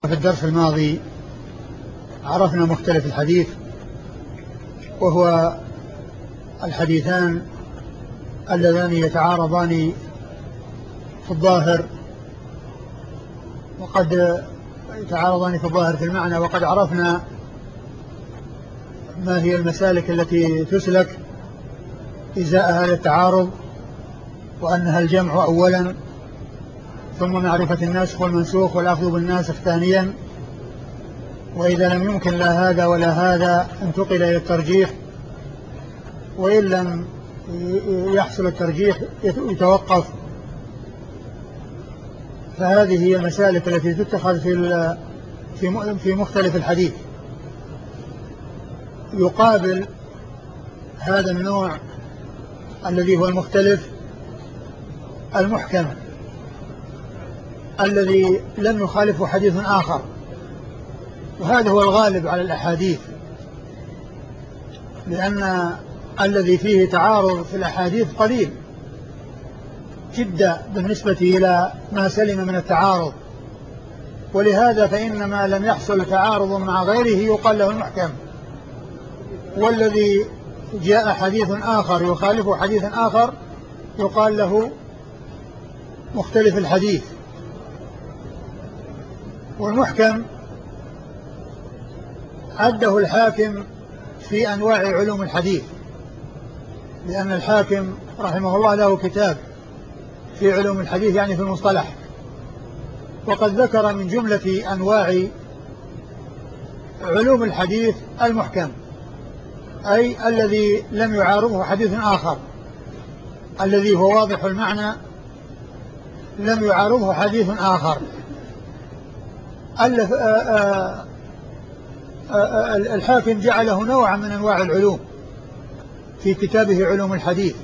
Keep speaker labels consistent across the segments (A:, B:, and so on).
A: في الدرس الماضي عرفنا مختلف الحديث، وهو الحديثان اللذان يتعارضان في الظاهر في المعنى. وقد عرفنا ما هي المسالك التي تسلك إزاء هذا التعارض، وأنها الجمع أولا، ثم معرفة الناسخ والمنسوخ والأخذ بالناسخ ثانيا، وإذا لم يمكن لا هذا ولا هذا انتقل إلى الترجيح، وإن لم يحصل الترجيح يتوقف. فهذه هي المسالك التي تتخذ في مختلف الحديث. يقابل هذا النوع الذي هو المختلف المحكم الذي لم يخالفه حديث آخر، وهذا هو الغالب على الأحاديث، لأن الذي فيه تعارض في الأحاديث قليل جدا بالنسبة إلى ما سلم من التعارض. ولهذا فإن ما لم يحصل تعارض مع غيره يقال له المحكم، والذي جاء حديث آخر يخالف حديث آخر يقال له مختلف الحديث. والمحكم عده الحاكم في أنواع علوم الحديث، لأن الحاكم رحمه الله له كتاب في علوم الحديث، يعني في المصطلح، وقد ذكر من جملة أنواع علوم الحديث المحكم، أي الذي لم يعارضه حديث آخر، الذي هو واضح المعنى لم يعارضه حديث آخر. الحاكم جعله نوعا من أنواع العلوم في كتابه علوم الحديث.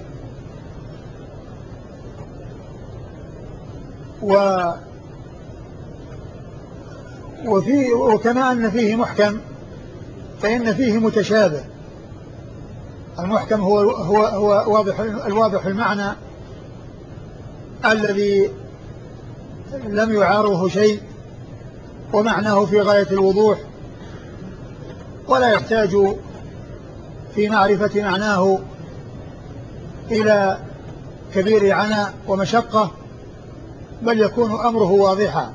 A: وكما أن فيه محكم فإن فيه متشابه. المحكم هو الواضح المعنى الذي لم يعارضه شيء، ومعناه في غاية الوضوح، ولا يحتاج في معرفة معناه إلى كبير عناء ومشقة، بل يكون أمره واضحا،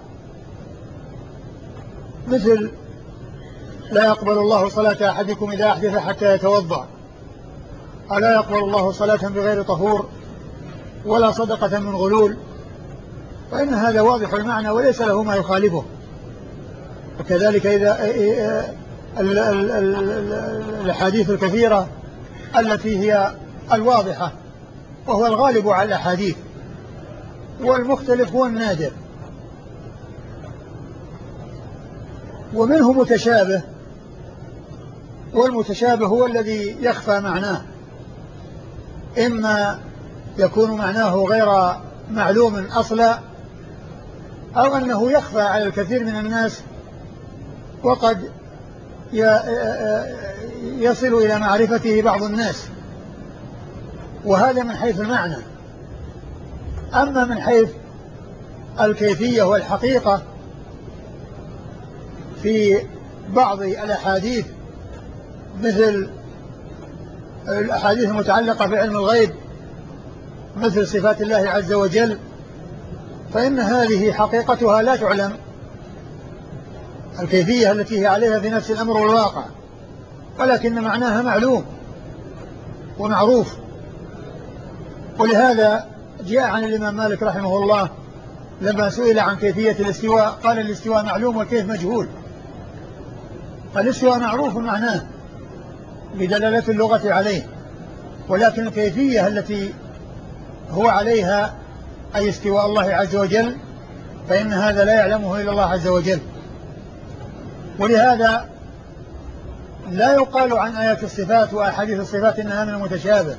A: مثل لا يقبل الله صلاة أحدكم إذا أحدث حتى يتوضأ، ألا يقبل الله صلاة بغير طهور ولا صدقة من غلول، فإن هذا واضح المعنى وليس له ما يخالفه. وكذلك إذا الأحاديث الكثيرة التي هي الواضحة، وهو الغالب على الأحاديث، والمختلف هو النادر. ومنه متشابه، والمتشابه هو الذي يخفى معناه، إما يكون معناه غير معلوم أصلا، أو أنه يخفى على الكثير من الناس، وقد يصل إلى معرفته بعض الناس، وهذا من حيث المعنى. أما من حيث الكيفية والحقيقة، في بعض الأحاديث مثل الأحاديث المتعلقة بعلم الغيب، مثل صفات الله عز وجل، فإن هذه حقيقتها لا تعلم، الكيفية التي هي عليها في نفس الأمر والواقع، ولكن معناها معلوم ومعروف. ولهذا جاء عن الإمام مالك رحمه الله لما سئل عن كيفية الاستواء قال: الاستواء معلوم والكيف مجهول. فالاستواء معروف معناه بدلالة اللغة عليه، ولكن الكيفية التي هو عليها أي استواء الله عز وجل، فإن هذا لا يعلمه إلا الله عز وجل. ولهذا لا يقال عن آيات الصفات وأحاديث الصفات إنها من المتشابه،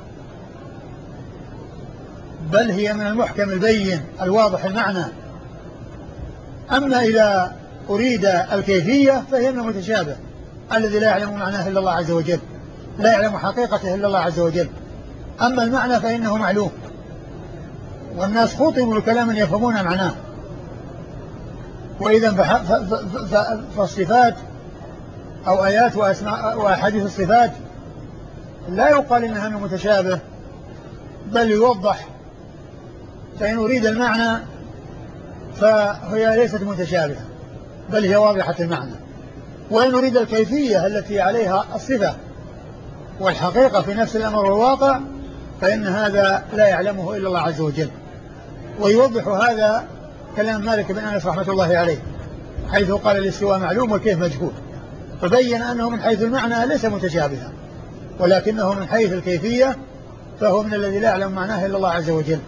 A: بل هي من المحكم البين الواضح المعنى. أما إذا أريد الكيفية فهي من المتشابه الذي لا يعلم معناه إلا الله عز وجل، لا يعلم حقيقته إلا الله عز وجل. أما المعنى فإنه معلوم، والناس خطبوا بكلام يفهمون معناه. وإذا فالصفات أو آيات وأسماء وأحاديث الصفات لا يقال إنها من متشابه، بل يوضح، فإن أريد المعنى فهي ليست متشابهة بل هي واضحة المعنى، وإن أريد الكيفية التي عليها الصفة والحقيقة في نفس الأمر والواقع فإن هذا لا يعلمه إلا الله عز وجل. ويوضح هذا كلام مالك بن أنس رحمة الله عليه حيث قال الاستواء معلوم والكيف مجهول، فبين أنه من حيث المعنى ليس متشابها، ولكنه من حيث الكيفية فهو من الذي لا يعلم معناه إلا الله عز وجل.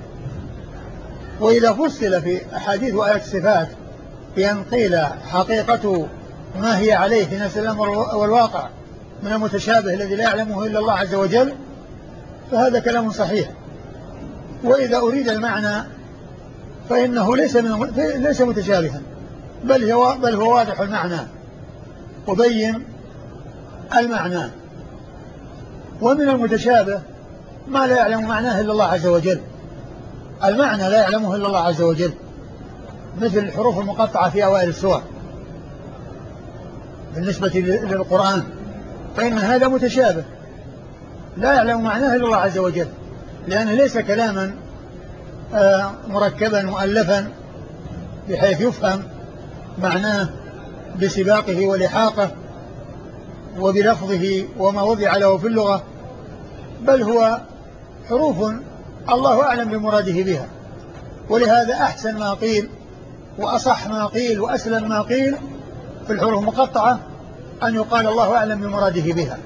A: وإذا فصل في أحاديث وآيات الصفات بأن قيل حقيقة ما هي عليه في نفس الأمر والواقع من المتشابه الذي لا يعلمه إلا الله عز وجل فهذا كلام صحيح. وإذا أريد المعنى فإنه ليس متشابها بل هو واضح المعنى وبين المعنى. ومن المتشابه ما لا يعلم معناه إلا الله عز وجل، المعنى لا يعلمه إلا الله عز وجل، مثل الحروف المقطعة في أوائل السور بالنسبة للقرآن، فإن هذا متشابه لا يعلم معناه إلا الله عز وجل، لأنه ليس كلاما مركبا مؤلفا بحيث يفهم معناه بسباقه ولحاقه وبلفظه وما وضع له في اللغة، بل هو حروف الله أعلم بمراده بها. ولهذا أحسن ما قيل وأصح ما قيل وأسلم ما قيل في الحروف المقطعة أن يقال الله أعلم بمراده بها.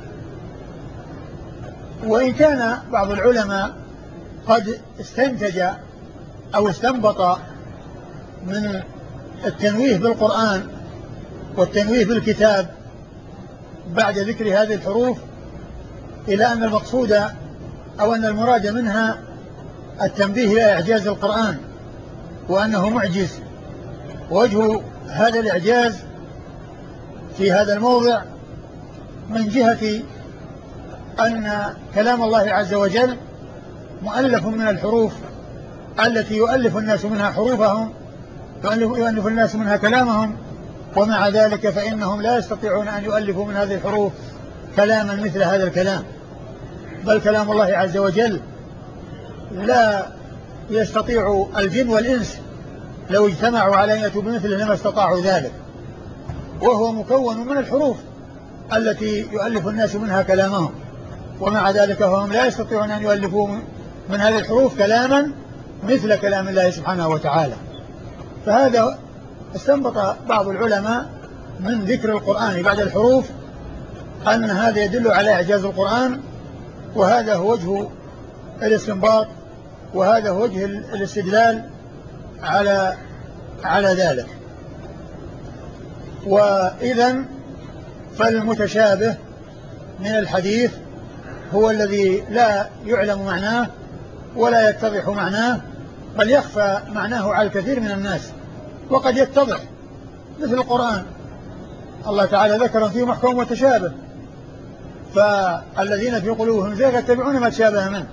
A: وإن كان بعض العلماء قد استنتج أو استنبط من التنويه بالقرآن والتنويه بالكتاب بعد ذكر هذه الحروف إلى أن المقصود أو أن المراد منها التنبيه إلى إعجاز القرآن وأنه معجز. وجه هذا الإعجاز في هذا الموضع من جهة أن كلام الله عز وجل مؤلف من الحروف التي يؤلف الناس منها حروفهم، يؤلف الناس منها كلامهم، ومع ذلك فإنهم لا يستطيعون أن يؤلفوا من هذه الحروف كلاما مثل هذا الكلام، بل كلام الله عز وجل لا يستطيع الجن والإنس لو اجتمعوا على أن يأتوا بمثله لما استطاعوا ذلك، وهو مكون من الحروف التي يؤلف الناس منها كلامهم، ومع ذلك فهم لا يستطيعون أن يؤلفوا من هذه الحروف كلاما مثل كلام الله سبحانه وتعالى. فهذا استنبط بعض العلماء من ذكر القرآن بعد الحروف أن هذا يدل على إعجاز القرآن، وهذا هو وجه الاستنباط، وهذا هو وجه الاستدلال على ذلك. وإذن فالمتشابه من الحديث هو الذي لا يعلم معناه ولا يتضح معناه، بل يخفى معناه على الكثير من الناس، وقد يتضح مثل القرآن الله تعالى ذكر فيه محكم وتشابه، فالذين في قلوبهم زيغ يتبعون ما تشابه منه.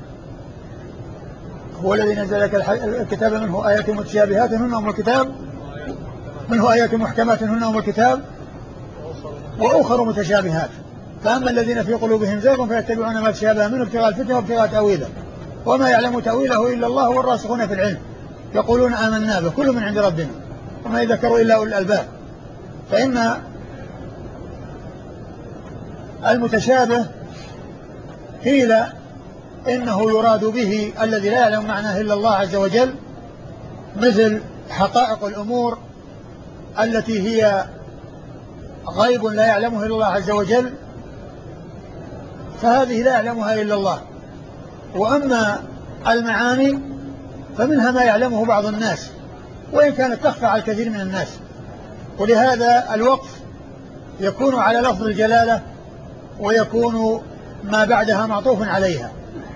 A: هو الذي نزل لك الكتاب منه آيات متشابهات هن أم الكتاب، منه آيات محكمات هن أم الكتاب وأخر متشابهات، فأما الذين في قلوبهم زيغ فيتبعون ما تشابه منه ابتغاء الفتنة وابتغاء تأويله وما يعلم تأويله إلا الله والراسخون في العلم يقولون آمنا به كل من عند ربنا وما يذكروا إلا أولي الألباب. فإن المتشابه قيل إنه يراد به الذي لا يعلم معناه إلا الله عز وجل، مثل حقائق الأمور التي هي غيب لا يعلمه إلا الله عز وجل، فهذه لا يعلمها إلا الله. وأما المعاني فمنها ما يعلمه بعض الناس وإن كانت تخفى على الكثير من الناس، ولهذا الوقف يكون على لفظ الجلالة ويكون ما بعدها معطوف عليها.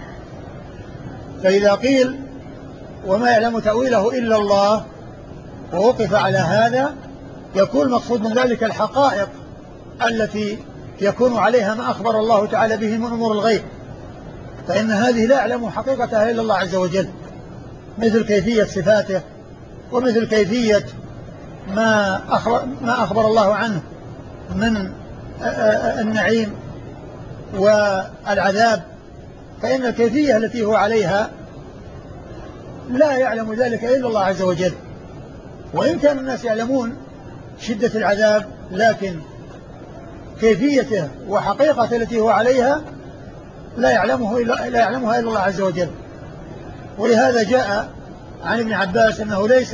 A: فإذا قيل وما يعلم تأويله إلا الله ووقف على هذا يكون مقصود من ذلك الحقائق التي يكون عليها ما أخبر الله تعالى به من أمور الغيب، فإن هذه لا يعلم حقيقتها إلا الله عز وجل، مثل كيفية صفاته ومثل كيفية ما أخبر الله عنه من النعيم والعذاب، فإن الكيفية التي هو عليها لا يعلم ذلك إلا الله عز وجل. وإن كان الناس يعلمون شدة العذاب، لكن كيفيته وحقيقة التي هو عليها لا يعلمها إلا الله عز وجل. ولهذا جاء عن ابن عباس أنه ليس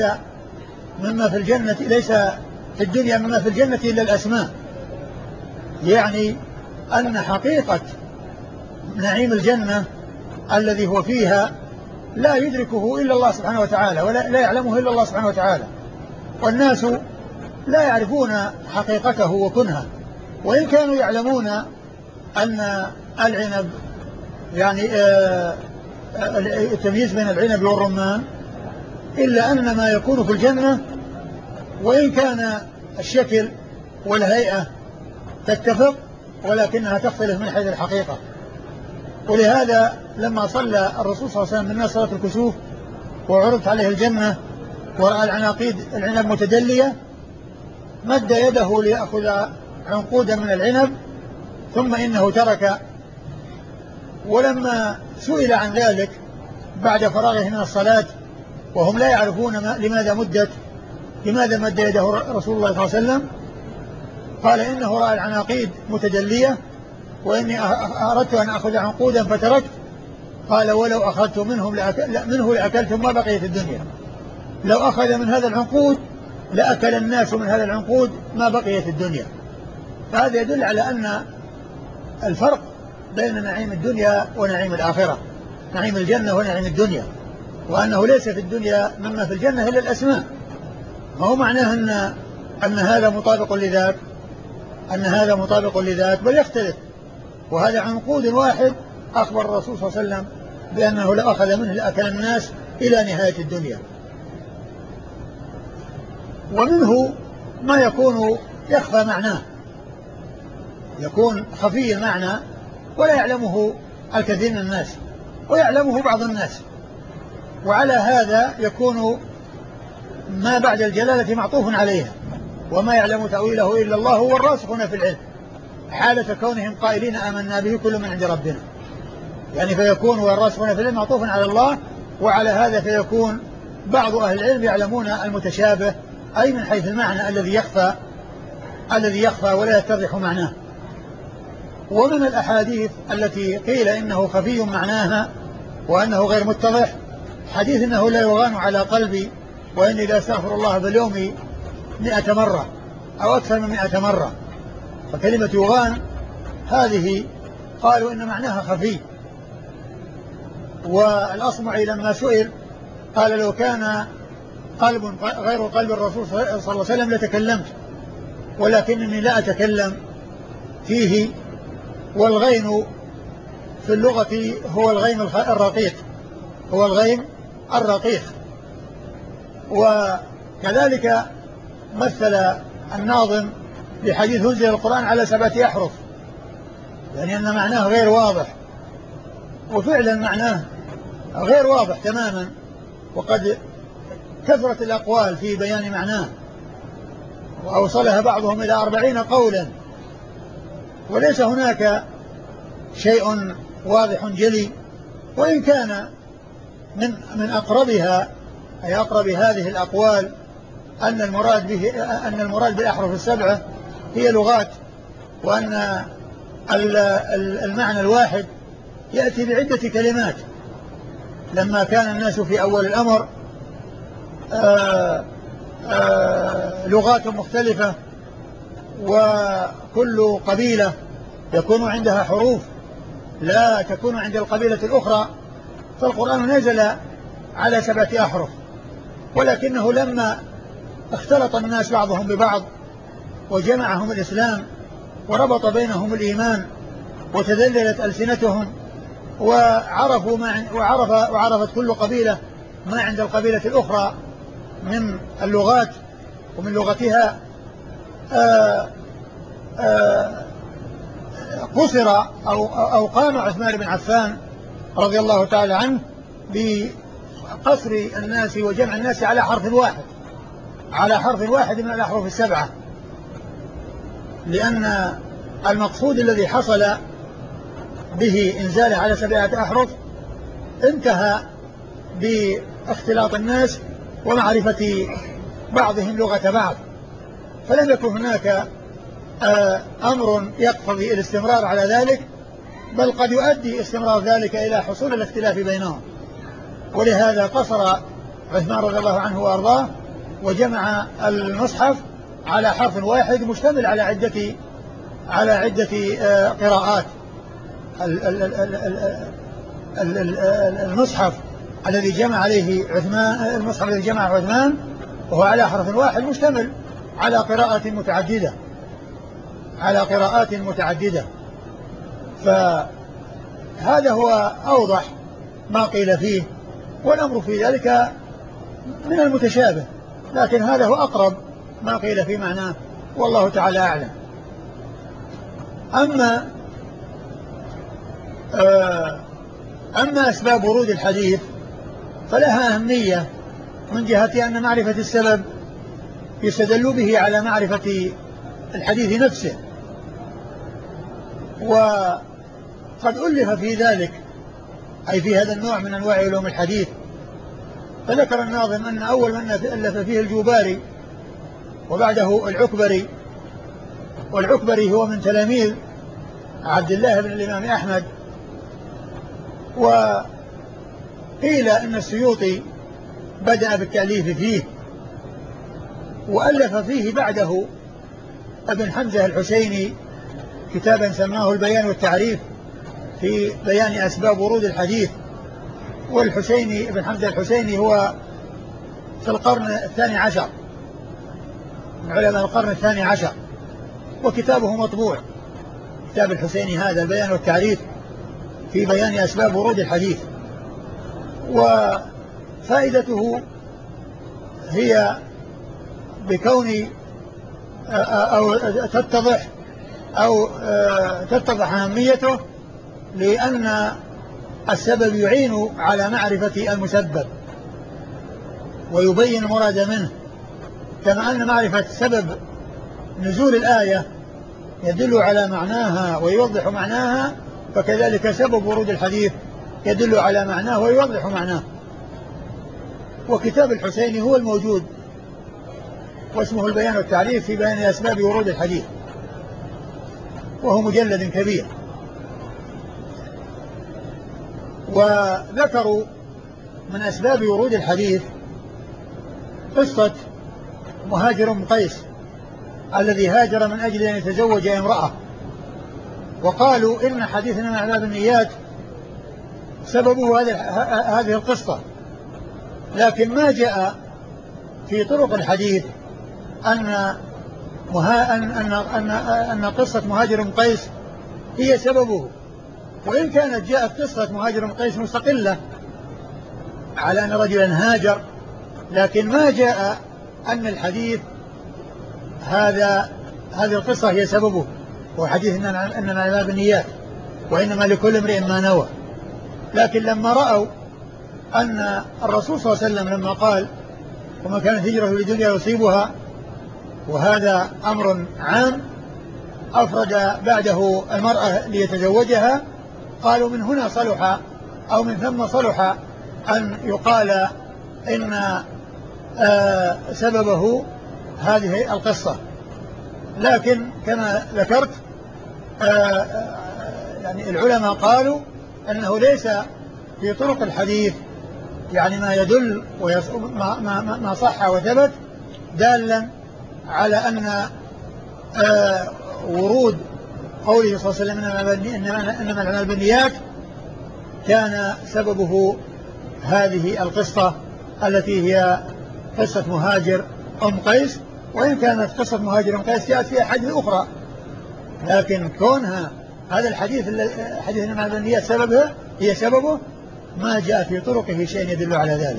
A: في الدنيا مما في الجنة إلا الأسماء، يعني أن حقيقة نعيم الجنة الذي هو فيها لا يدركه إلا الله سبحانه وتعالى، ولا لا يعلمه إلا الله سبحانه وتعالى، والناس لا يعرفون حقيقته وكنها. وإن كانوا يعلمون أن العنب يعني التمييز بين العنب والرمان، إلا أن ما يكون في الجنة وإن كان الشكل والهيئة تتفق ولكنها تختلف من حيث الحقيقة. ولهذا لما صلى الرسول صلى الله عليه وسلم بالناس صلاة الكسوف وعرضت عليه الجنة ورأى العنب متدلية، مد يده ليأخذ عنقودا من العنب ثم إنه ترك. ولما سئل عن ذلك بعد فراغه من الصلاة وهم لا يعرفون لماذا مد يده رسول الله صلى الله عليه وسلم، قال إنه رأى العناقيد متدلية وإني أردت أن أخذ عنقودا فتركت. قال ولو أخذت منه لأكلتم ما بقي في الدنيا، لو أخذ من هذا العنقود لأكل الناس من هذا العنقود ما بقي في الدنيا. فهذا يدل على أن الفرق بين نعيم الدنيا ونعيم الآخرة، نعيم الجنة ونعيم الدنيا، وأنه ليس في الدنيا مما في الجنة إلا الأسماء. ما هو معناه أن هذا مطابق لذاك بل يختلف. وهذا عنقود واحد أخبر الرسول صلى الله عليه وسلم بأنه لو أخذ منه لأكل الناس إلى نهاية الدنيا. ومنه ما يكون يخفى معناه، يكون خفي المعنى ولا يعلمه الكثير من الناس ويعلمه بعض الناس. وعلى هذا يكون ما بعد الجلالة معطوف عليها، وما يعلم تأويله إلا الله والراسخون في العلم، حالة كونهم قائلين آمنا به كل من عند ربنا، يعني فيكون والراسخون في العلم معطوف على الله. وعلى هذا فيكون بعض أهل العلم يعلمون المتشابه، أي من حيث المعنى الذي يخفى ولا يتضح معناه. ومن الأحاديث التي قيل إنه خفي معناها وأنه غير متضح حديث إنه لا يغان على قلبي وإني لا أستغفر الله باليوم 100 مرة أو أكثر من 100 مرة. فكلمة يغان هذه قالوا إن معناها خفي. والأصمعي لما سئل قال لو كان قلب غير قلب الرسول صلى الله عليه وسلم لتكلمت، ولكنني لا أتكلم فيه. والغين في اللغة هو الغين الرقيق. وكذلك مثل الناظم بحديث أنزل القرآن على 7 أحرف، يعني أن معناه غير واضح، وفعلا معناه غير واضح تماما، وقد كثرت الأقوال في بيان معناه وأوصلها بعضهم إلى 40 قولا، وليس هناك شيء واضح جلي. وإن كان من أقربها أي أقرب هذه الأقوال أن المراد بالأحرف 7 هي لغات، وأن المعنى الواحد يأتي بعدة كلمات. لما كان الناس في أول الأمر لغات مختلفة، وكل قبيلة يكون عندها حروف لا تكون عند القبيلة الأخرى، فالقرآن نزل على 7 أحرف. ولكنه لما اختلط الناس بعضهم ببعض وجمعهم الإسلام وربط بينهم الإيمان وتذللت ألسنتهم وعرفت كل قبيلة ما عند القبيلة الأخرى من اللغات ومن لغتها، قصر أو قام عثمان بن عفان رضي الله تعالى عنه بقصر الناس وجمع الناس على حرف واحد، على حرف واحد من الأحرف السبعة، لأن المقصود الذي حصل به إنزاله على 7 أحرف انتهى باختلاط الناس ومعرفة بعضهم لغة بعض، فلم يكن هناك أمر يقتضي الاستمرار على ذلك، بل قد يؤدي استمرار ذلك إلى حصول الاختلاف بينهم. ولهذا قصر عثمان رضي الله عنه وأرضاه وجمع المصحف على حرف واحد مشتمل على عدة قراءات. المصحف الذي جمع عليه عثمان، المصحف الذي جمع عثمان وهو على حرف واحد مشتمل على قراءات متعددة، فهذا هو أوضح ما قيل فيه، والأمر في ذلك من المتشابه، لكن هذا هو أقرب ما قيل في معناه، والله تعالى أعلم. أما أسباب ورود الحديث فلها أهمية من جهة أن معرفة السبب يستدل به على معرفة الحديث نفسه، وقد ألف في ذلك أي في هذا النوع من أنواع علوم الحديث. فذكر الناظم أن أول من ألف فيه الجوباري وبعده العكبري، والعكبري هو من تلاميذ عبد الله بن الإمام أحمد. وقيل أن السيوطي بدأ بالتأليف فيه، وألف فيه بعده ابن حمزة الحسيني كتابا سماه البيان والتعريف في بيان أسباب ورود الحديث. والحسيني ابن حمزة الحسيني هو في القرن 12 من علماء القرن 12، وكتابه مطبوع، كتاب الحسيني هذا البيان والتعريف في بيان أسباب ورود الحديث. وفائدته هي بكون أو تتضح أهميته، لأن السبب يعين على معرفة المسبب ويبين المراد منه، كما أن معرفة سبب نزول الآية يدل على معناها ويوضح معناها، فكذلك سبب ورود الحديث يدل على معناه ويوضح معناه. وكتاب الحسيني هو الموجود، واسمه البيان والتعريف في بيان أسباب ورود الحديث، وهو مجلد كبير. وذكروا من أسباب ورود الحديث قصة مهاجر بن قيس الذي هاجر من أجل أن يتزوج امرأة، وقالوا إن حديثنا مع باب النيات سببه هذه القصة، لكن ما جاء في طرق الحديث أن قصة مهاجر بن قيس هي سببه، وإن كانت جاءت قصة مهاجر بن قيس مستقلة على أن رجلا هاجر، لكن ما جاء أن الحديث هذه القصة هي سببه، وحديث إنما باب النيات وإنما لكل امرئ ما نوى. لكن لما رأوا أن الرسول صلى الله عليه وسلم لما قال وما كانت هجرة لدنيا يصيبها، وهذا أمر عام أفرد بعده المرأة ليتزوجها، قالوا من هنا صلح أو من ثم صلح أن يقال إن سببه هذه القصة. لكن كما ذكرت يعني العلماء قالوا أنه ليس في طرق الحديث يعني ما يدل ما صح وثبت دالا على أن ورود قوله صلى الله عليه وسلم إنما الأعمال بالنيات كان سببه هذه القصة التي هي قصة مهاجر أم قيس، وإن كانت قصة مهاجر أم قيس جاءت في أحاديث أخرى، لكن كونها هذا الحديث حديث إنما الأعمال بالنيات هي سببه، ما جاء في طرقه شيء يدل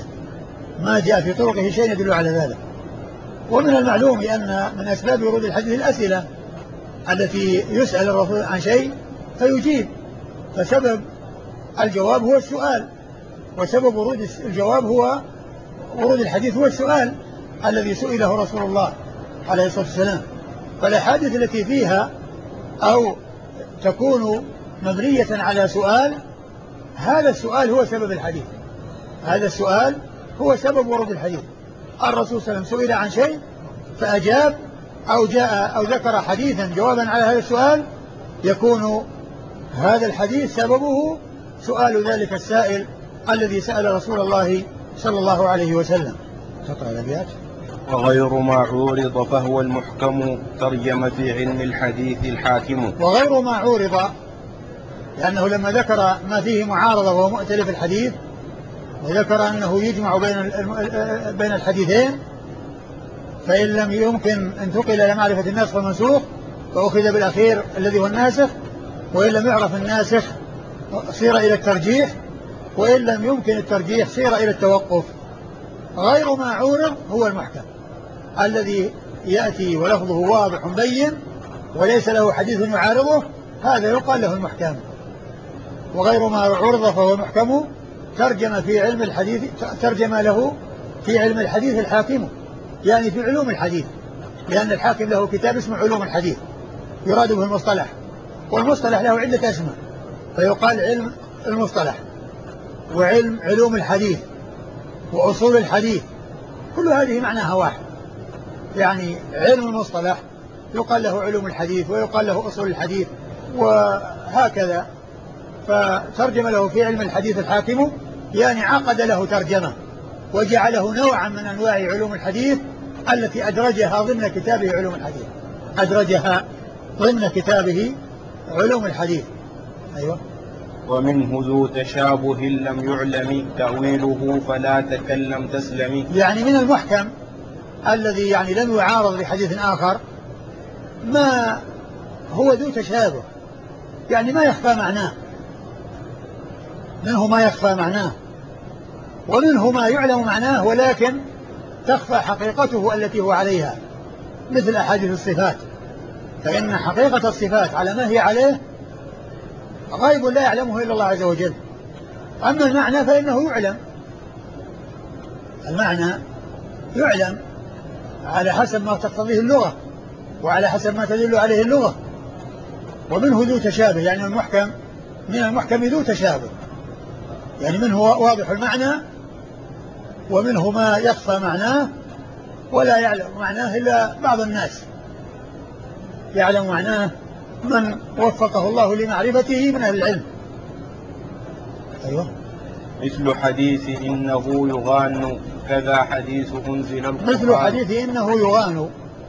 A: على ذلك. ومن المعلوم أن من أسباب ورود الحديث الأسئلة التي يسأل الرسول عن شيء فيجيب، فسبب الجواب هو السؤال، وسبب ورود الجواب هو ورود الحديث هو السؤال الذي سئله رسول الله عليه الصلاة والسلام. فالأحاديث التي فيها أو تكون مبنية على سؤال، هذا السؤال هو سبب الحديث، هذا السؤال هو سبب ورود الحديث. الرسول صلى الله عليه وسلم سئل عن شيء فأجاب أو جاء أو ذكر حديثا جوابا على هذا السؤال، يكون هذا الحديث سببه سؤال ذلك السائل الذي سأل رسول الله صلى الله عليه وسلم. تقرأ الأبيات.
B: وغير ما عورض فهو المحكم ترجم في علم الحديث الحاكم.
A: وغير ما عورض، لأنه لما ذكر ما فيه معارضة وهو مؤتلف الحديث، وذكر أنه يجمع بين الحديثين، فإن لم يمكن انتقل إلى معرفة الناسخ والمنسوخ فأخذ بالأخير الذي هو الناسخ، وإن لم يعرف الناسخ صير إلى الترجيح، وإن لم يمكن الترجيح صير إلى التوقف. غير ما عورض هو المحكم الذي يأتي ولفظه واضح بين وليس له حديث يعارضه، هذا يقال له المحكم. وغير ما عورض فهو المحكم ترجم في علم الحديث، ترجم له في علم الحديث الحاكم، يعني في علوم الحديث، لأن الحاكم له كتاب اسمه علوم الحديث يراد به المصطلح، والمصطلح له عدة أسماء، فيقال علم المصطلح وعلم علوم الحديث وأصول الحديث، كل هذه معناها واحد. يعني علم المصطلح يقال له علوم الحديث ويقال له أصول الحديث وهكذا. فترجم له في علم الحديث الحاكم، يعني عقد له ترجمة وجعله نوعا من أنواع علوم الحديث التي أدرجها ضمن كتابه علوم الحديث، أدرجها ضمن كتابه علوم الحديث. أيوة.
B: ومنه ذو تشابه لم يعلم تأويله فلا تكلم تسلم.
A: يعني من المحكم الذي يعني لم يعارض بحديث آخر ما هو ذو تشابه، يعني ما يخفى معناه، منه ما يخفى معناه، ومنه ما يعلم معناه ولكن تخفى حقيقته التي هو عليها، مثل أحاديث الصفات، فإن حقيقة الصفات على ما هي عليه غيب لا يعلمه إلا الله عز وجل. أما المعنى فإنه يعلم، المعنى يعلم على حسب ما تقتضيه اللغة وعلى حسب ما تدل عليه اللغة. ومنه ذو تشابه، يعني المحكم من المحكم ذو تشابه، يعني منه واضح المعنى ومنه ما يخفى معناه ولا يعلم معناه إلا بعض الناس، يعلم معناه من وفقه الله لمعرفته من أهل العلم. أيوة.
B: مثل حديث إنه يغان كذا حديث أنزل القرآن.
A: مثل حديث إنه يغان،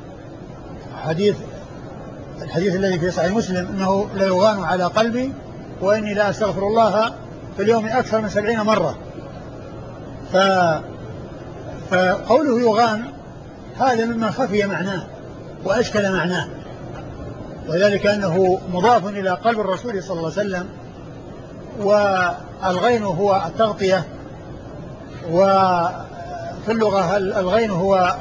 A: الحديث الذي في صحيح مسلم إنه لا يغان على قلبي وإني لا أستغفر الله في اليوم أكثر من 70 مرة. فقوله يغان هذا مما خفي معناه وأشكل معناه، وذلك أنه مضاف إلى قلب الرسول صلى الله عليه وسلم، والغين هو التغطية، وفي اللغة الغين هو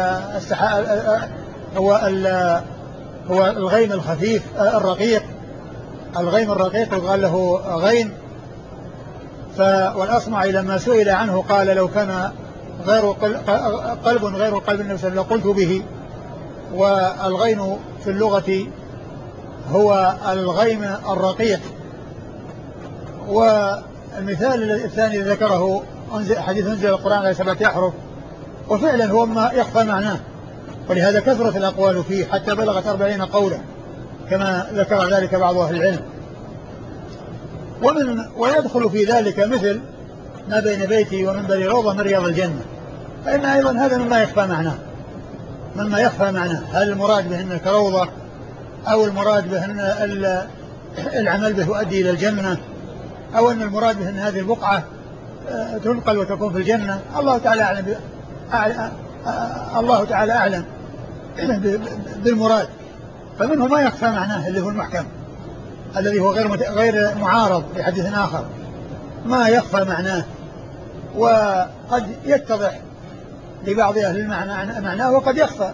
A: هو الغين الخفيف الرقيق، الغين الرقيق يقال له غين. والأصمعي لما سئل عنه قال لو كان قلب غير قلب النبي صلى الله عليه وسلم لقلت به. والغين في اللغة هو الغيم الرقيق. والمثال الثاني ذكره حديث أنزل القرآن على 7 أحرف، وفعلا هو ما يخفى معناه، ولهذا كثرت الأقوال فيه حتى بلغت 40 قولا كما ذكر ذلك بعض أهل العلم. ويدخل في ذلك مثل ما بين بيتي ومنبري روضة من رياض الجنة، فإن أيضا هذا مما يخفى معناه، هل المراد به أنه كروضة أو المراد به أن العمل به يؤدي إلى الجنة، أو أن المراد به أن هذه البقعة تنقل وتكون في الجنة. الله تعالى أعلم بالمراد. فمنه ما يخفى معناه اللي هو المحكم الذي هو غير معارض بحديث آخر، ما يخفى معناه وقد يتضح لبعض أهل المعنى معناه وقد يخفى.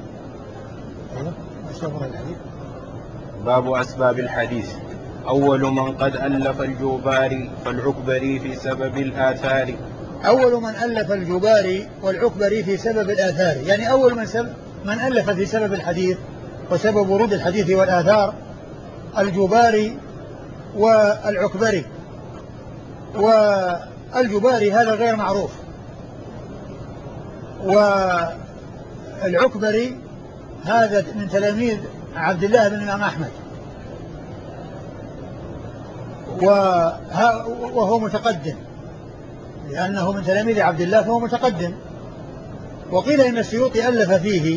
B: باب أسباب الحديث. أول من قد ألف الجوباري فالعكبري في سبب الآثار،
A: أول من ألف الجباري والعكبري في سبب الآثار، يعني أول من ألف في سبب الحديث وسبب ورود الحديث والآثار الجباري والعكبري. والجباري هذا غير معروف، والعكبري هذا من تلاميذ عبد الله بن الإمام أحمد، وهو متقدم لأنه من تلاميذ عبد الله فهو متقدم. وقيل إن السيوطي ألف فيه،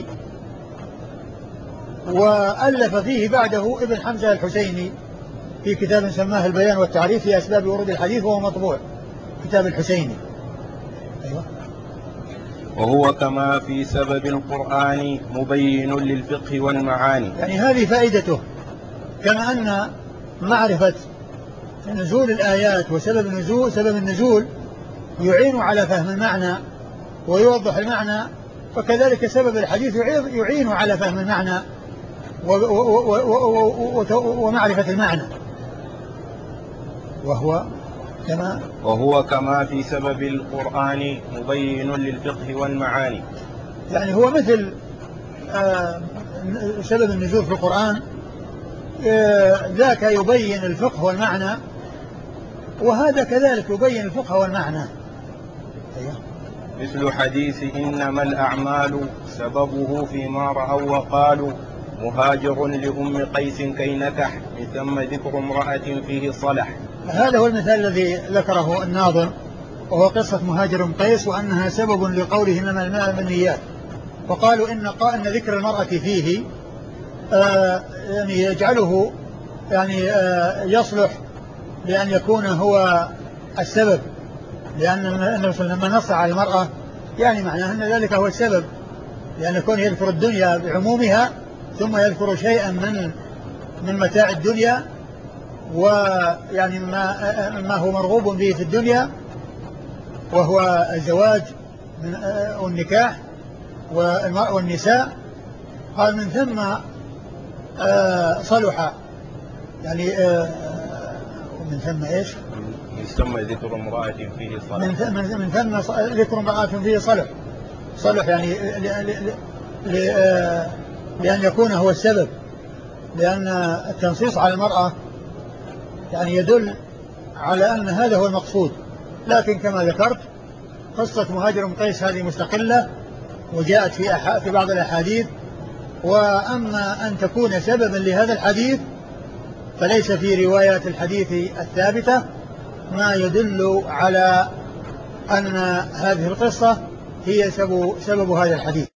A: وألف فيه بعده ابن حمزة الحسيني في كتاب سماه البيان والتعريف في أسباب ورود الحديث، وهو مطبوع كتاب الحسيني. أيوة.
B: وهو كما في سبب القرآن مبين للفقه والمعاني.
A: يعني هذه فائدته، كما أن معرفة نزول الآيات وسبب النزول سبب النزول يعين على فهم المعنى ويوضح المعنى، فكذلك سبب الحديث يعين على فهم المعنى ومعرفة المعنى. وهو كما
B: في سبب القرآن مبين للفقه والمعاني،
A: يعني هو مثل سبب النزول في القرآن، ذاك يبين الفقه والمعنى، وهذا كذلك يبين الفقه والمعنى. أيوه.
B: مثل حديث إنما الأعمال سببه فيما رأوا وقالوا مهاجر لأم قيس كي نكح، من ثم ذكر امرأة فيه صلح.
A: هذا هو المثال الذي ذكره الناظم، وهو قصة مهاجر أم قيس، وأنها سبب لقوله إنما الماء بالنيات. وقالوا إن ذكر المرأة فيه يعني يجعله يعني يصلح لأن يكون هو السبب، لأن النبي صلى الله عليه وسلم نص على المرأة يعني معناه أن ذلك هو السبب، لأن يكون يذكر الدنيا بعمومها ثم يذكر شيئا من متاع الدنيا، ويعني ما هو مرغوب به في الدنيا، وهو الزواج والنكاح والنساء. قال من ثم صلح، يعني من ثم ايش؟
B: من ثم ذكر امرأة فيه صلح.
A: من ثم ذكر امرأة فيه صلح يعني لأن يكون هو السبب، لأن التنصيص على المرأة يعني يدل على أن هذا هو المقصود. لكن كما ذكرت قصة مهاجر أم قيس هذه مستقلة وجاءت في بعض الأحاديث، وأما أن تكون سببا لهذا الحديث فليس في روايات الحديث الثابتة ما يدل على أن هذه القصة هي سبب هذا الحديث.